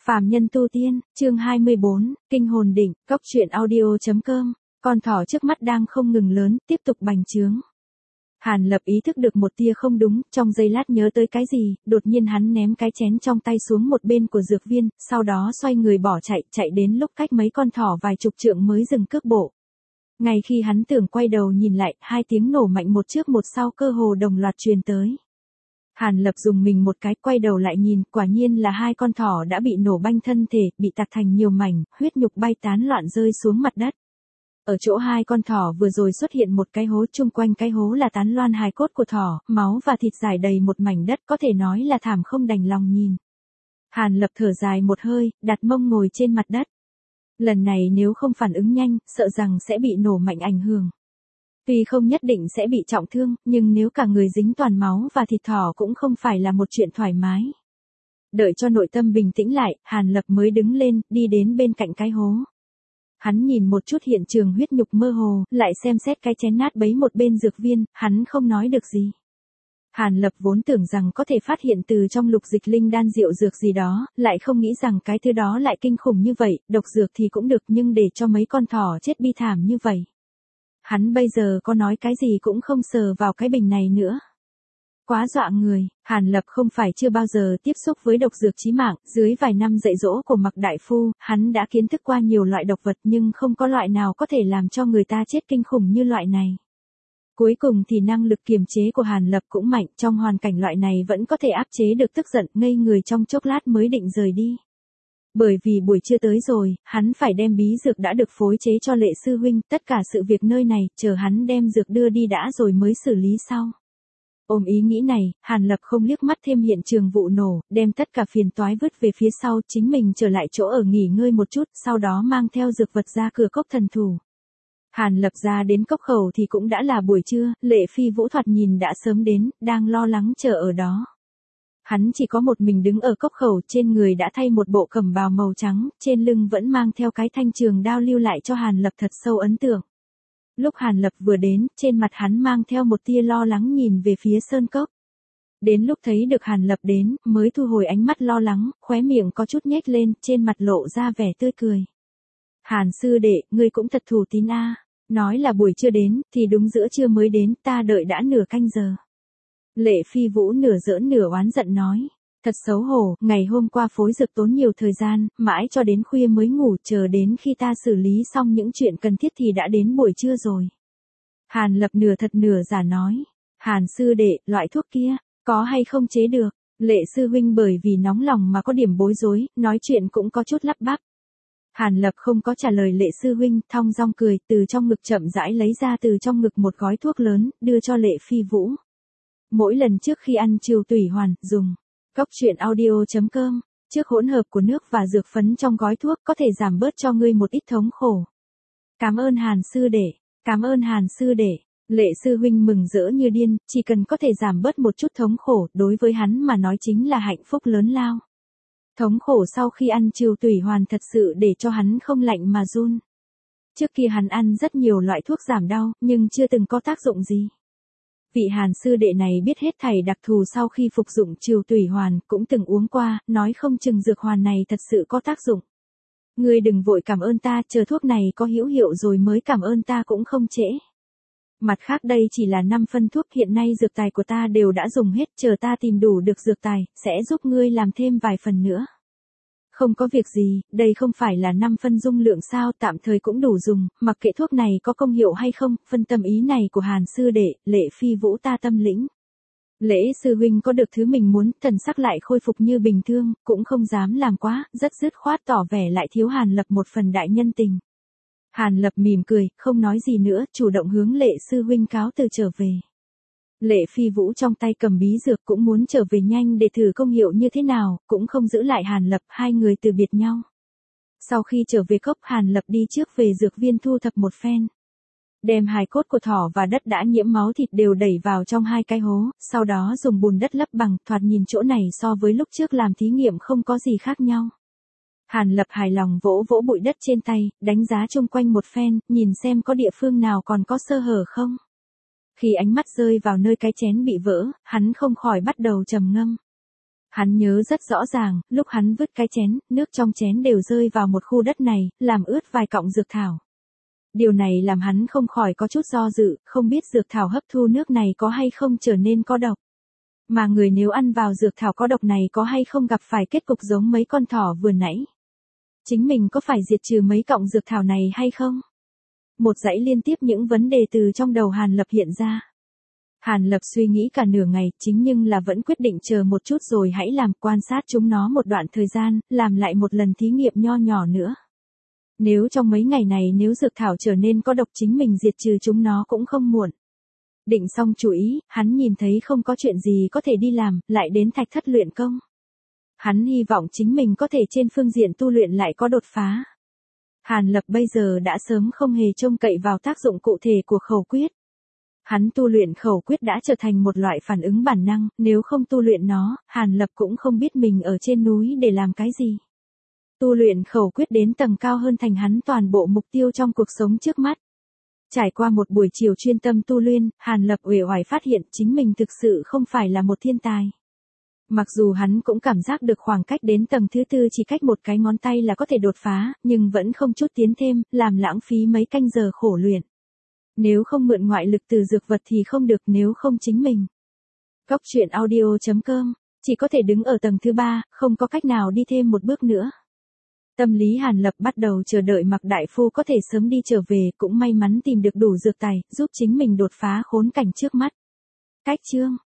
Phàm nhân tu tiên, chương 24, kinh hồn đỉnh, cốc truyện audio.com, con thỏ trước mắt đang không ngừng lớn, tiếp tục bành trướng. Hàn Lập ý thức được một tia không đúng, trong giây lát nhớ tới cái gì, đột nhiên hắn ném cái chén trong tay xuống một bên của dược viên, sau đó xoay người bỏ chạy đến lúc cách mấy con thỏ vài chục trượng mới dừng cước bộ. Ngay khi hắn tưởng quay đầu nhìn lại, hai tiếng nổ mạnh một trước một sau cơ hồ đồng loạt truyền tới. Hàn Lập dùng mình một cái, quay đầu lại nhìn, quả nhiên là hai con thỏ đã bị nổ banh thân thể, bị tạc thành nhiều mảnh, huyết nhục bay tán loạn rơi xuống mặt đất. Ở chỗ hai con thỏ vừa rồi xuất hiện một cái hố, chung quanh cái hố là tán loan hài cốt của thỏ, máu và thịt rải đầy một mảnh đất, có thể nói là thảm không đành lòng nhìn. Hàn Lập thở dài một hơi, đặt mông ngồi trên mặt đất. Lần này nếu không phản ứng nhanh, sợ rằng sẽ bị nổ mạnh ảnh hưởng. Tuy không nhất định sẽ bị trọng thương, nhưng nếu cả người dính toàn máu và thịt thỏ cũng không phải là một chuyện thoải mái. Đợi cho nội tâm bình tĩnh lại, Hàn Lập mới đứng lên, đi đến bên cạnh cái hố. Hắn nhìn một chút hiện trường huyết nhục mơ hồ, lại xem xét cái chén nát bấy một bên dược viên, hắn không nói được gì. Hàn Lập vốn tưởng rằng có thể phát hiện từ trong lục dịch linh đan rượu dược gì đó, lại không nghĩ rằng cái thứ đó lại kinh khủng như vậy, độc dược thì cũng được nhưng để cho mấy con thỏ chết bi thảm như vậy. Hắn bây giờ có nói cái gì cũng không sờ vào cái bình này nữa. Quá dọa người, Hàn Lập không phải chưa bao giờ tiếp xúc với độc dược chí mạng, dưới vài năm dạy dỗ của Mạc Đại Phu, hắn đã kiến thức qua nhiều loại độc vật nhưng không có loại nào có thể làm cho người ta chết kinh khủng như loại này. Cuối cùng thì năng lực kiềm chế của Hàn Lập cũng mạnh, trong hoàn cảnh loại này vẫn có thể áp chế được tức giận, ngây người trong chốc lát mới định rời đi. Bởi vì buổi trưa tới rồi, hắn phải đem bí dược đã được phối chế cho Lệ sư huynh, tất cả sự việc nơi này, chờ hắn đem dược đưa đi đã rồi mới xử lý sau. Ôm ý nghĩ này, Hàn Lập không liếc mắt thêm hiện trường vụ nổ, đem tất cả phiền toái vứt về phía sau, chính mình trở lại chỗ ở nghỉ ngơi một chút, sau đó mang theo dược vật ra cửa cốc thần thủ. Hàn Lập ra đến cốc khẩu thì cũng đã là buổi trưa, Lệ Phi Vũ thoạt nhìn đã sớm đến, đang lo lắng chờ ở đó. Hắn chỉ có một mình đứng ở cốc khẩu, trên người đã thay một bộ cẩm bào màu trắng, trên lưng vẫn mang theo cái thanh trường đao lưu lại cho Hàn Lập thật sâu ấn tượng. Lúc Hàn Lập vừa đến, trên mặt hắn mang theo một tia lo lắng nhìn về phía sơn cốc. Đến lúc thấy được Hàn Lập đến, mới thu hồi ánh mắt lo lắng, khóe miệng có chút nhếch lên, trên mặt lộ ra vẻ tươi cười. Hàn sư đệ, ngươi cũng thật thù tín a. Nói là buổi trưa đến, thì đúng giữa trưa mới đến, ta đợi đã nửa canh giờ. Lệ Phi Vũ nửa giỡn nửa oán giận nói. Thật xấu hổ, ngày hôm qua phối dược tốn nhiều thời gian, mãi cho đến khuya mới ngủ, chờ đến khi ta xử lý xong những chuyện cần thiết thì đã đến buổi trưa rồi. Hàn Lập nửa thật nửa giả nói. Hàn sư đệ, loại thuốc kia, có hay không chế được? Lệ sư huynh bởi vì nóng lòng mà có điểm bối rối, nói chuyện cũng có chút lắp bắp. Hàn Lập không có trả lời Lệ sư huynh, thong dong cười, từ trong ngực chậm rãi lấy ra từ trong ngực một gói thuốc lớn, đưa cho Lệ Phi Vũ. Mỗi lần trước khi ăn chiều tùy hoàn, dùng. Cốc truyện audio.com, trước hỗn hợp của nước và dược phấn trong gói thuốc có thể giảm bớt cho ngươi một ít thống khổ. Cảm ơn Hàn sư đệ, cảm ơn Hàn sư đệ. Lệ sư huynh mừng rỡ như điên, chỉ cần có thể giảm bớt một chút thống khổ, đối với hắn mà nói chính là hạnh phúc lớn lao. Thống khổ sau khi ăn chiều tùy hoàn thật sự để cho hắn không lạnh mà run. Trước kia hắn ăn rất nhiều loại thuốc giảm đau, nhưng chưa từng có tác dụng gì. Vị Hàn sư đệ này biết hết thảy đặc thù sau khi phục dụng chiều tùy hoàn, cũng từng uống qua, nói không chừng dược hoàn này thật sự có tác dụng. Ngươi đừng vội cảm ơn ta, chờ thuốc này có hữu hiệu rồi mới cảm ơn ta cũng không trễ. Mặt khác đây chỉ là 5 phân thuốc, hiện nay dược tài của ta đều đã dùng hết, chờ ta tìm đủ được dược tài, sẽ giúp ngươi làm thêm vài phần nữa. Không có việc gì, đây không phải là 5 phân dung lượng sao, tạm thời cũng đủ dùng, mặc kệ thuốc này có công hiệu hay không, phân tâm ý này của Hàn sư đệ, Lệ Phi Vũ ta tâm lĩnh. Lễ sư huynh có được thứ mình muốn, thần sắc lại khôi phục như bình thường, cũng không dám làm quá, rất dứt khoát tỏ vẻ lại thiếu Hàn Lập một phần đại nhân tình. Hàn Lập mỉm cười, không nói gì nữa, chủ động hướng Lệ sư huynh cáo từ trở về. Lệ Phi Vũ trong tay cầm bí dược cũng muốn trở về nhanh để thử công hiệu như thế nào, cũng không giữ lại Hàn Lập, hai người từ biệt nhau. Sau khi trở về cốc, Hàn Lập đi trước về dược viên thu thập một phen. Đem hài cốt của thỏ và đất đã nhiễm máu thịt đều đẩy vào trong hai cái hố, sau đó dùng bùn đất lấp bằng, thoạt nhìn chỗ này so với lúc trước làm thí nghiệm không có gì khác nhau. Hàn Lập hài lòng vỗ vỗ bụi đất trên tay, đánh giá chung quanh một phen, nhìn xem có địa phương nào còn có sơ hở không. Khi ánh mắt rơi vào nơi cái chén bị vỡ, hắn không khỏi bắt đầu trầm ngâm. Hắn nhớ rất rõ ràng, lúc hắn vứt cái chén, nước trong chén đều rơi vào một khu đất này, làm ướt vài cọng dược thảo. Điều này làm hắn không khỏi có chút do dự, không biết dược thảo hấp thu nước này có hay không trở nên có độc. Mà người nếu ăn vào dược thảo có độc này có hay không gặp phải kết cục giống mấy con thỏ vừa nãy. Chính mình có phải diệt trừ mấy cọng dược thảo này hay không? Một dãy liên tiếp những vấn đề từ trong đầu Hàn Lập hiện ra. Hàn Lập suy nghĩ cả nửa ngày, chính nhưng là vẫn quyết định chờ một chút rồi hãy làm quan sát chúng nó một đoạn thời gian, làm lại một lần thí nghiệm nho nhỏ nữa. Nếu trong mấy ngày này nếu dược thảo trở nên có độc chính mình diệt trừ chúng nó cũng không muộn. Định xong chú ý, hắn nhìn thấy không có chuyện gì có thể đi làm, lại đến thạch thất luyện công. Hắn hy vọng chính mình có thể trên phương diện tu luyện lại có đột phá. Hàn Lập bây giờ đã sớm không hề trông cậy vào tác dụng cụ thể của khẩu quyết. Hắn tu luyện khẩu quyết đã trở thành một loại phản ứng bản năng, nếu không tu luyện nó, Hàn Lập cũng không biết mình ở trên núi để làm cái gì. Tu luyện khẩu quyết đến tầng cao hơn thành hắn toàn bộ mục tiêu trong cuộc sống trước mắt. Trải qua một buổi chiều chuyên tâm tu luyện, Hàn Lập uể oải phát hiện chính mình thực sự không phải là một thiên tài. Mặc dù hắn cũng cảm giác được khoảng cách đến tầng thứ tư chỉ cách một cái ngón tay là có thể đột phá, nhưng vẫn không chút tiến thêm, làm lãng phí mấy canh giờ khổ luyện. Nếu không mượn ngoại lực từ dược vật thì không được, nếu không chính mình. Cốc truyện audio.com, chỉ có thể đứng ở tầng thứ 3, không có cách nào đi thêm một bước nữa. Tâm lý Hàn Lập bắt đầu chờ đợi Mạc Đại Phu có thể sớm đi trở về, cũng may mắn tìm được đủ dược tài, giúp chính mình đột phá khốn cảnh trước mắt. Cách chương